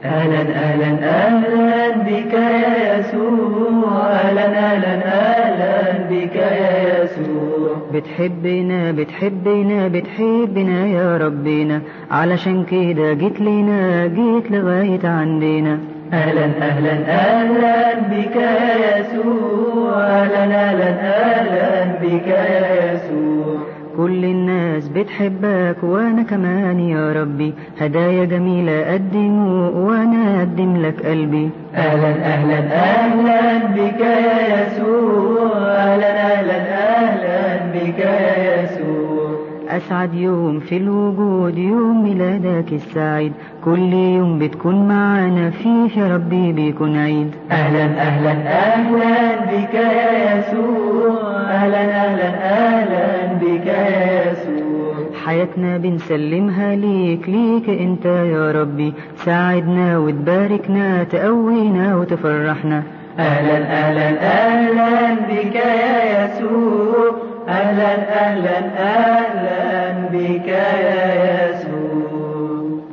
أهلا أهلا أهلا بك يا يسوع، أهلا أهلا أهلا بك يا يسوع. بتحبنا بتحبنا بتحبنا يا ربنا، علشان كده جيت لنا، جيت لغاية عندنا. أهلا أهلا أهلا بك يا يسوع، أهلا أهلا أهلا بك يا يسوع. كل الناس بتحبك وانا كمان يا ربي، هدايا جميلة اقدمه وانا اقدم لك قلبي. أهلا أهلا أهلا بك يا يسوع، أهلا أهلا أهلا بك يا يسوع. أسعد يوم في الوجود يوم ميلادك السعيد، كل يوم بتكون معانا فيه يا ربي بيكون عيد. أهلا أهلا أهلا بك يا يسوع، أهلا أهلا أهلا بك يا يسوع. حياتنا بنسلمها ليك، ليك انت يا ربي، ساعدنا وتباركنا تقوينا وتفرحنا. أهلا أهلا أهلا بك يا يسوع، أهلا أهلا أهلا بك يا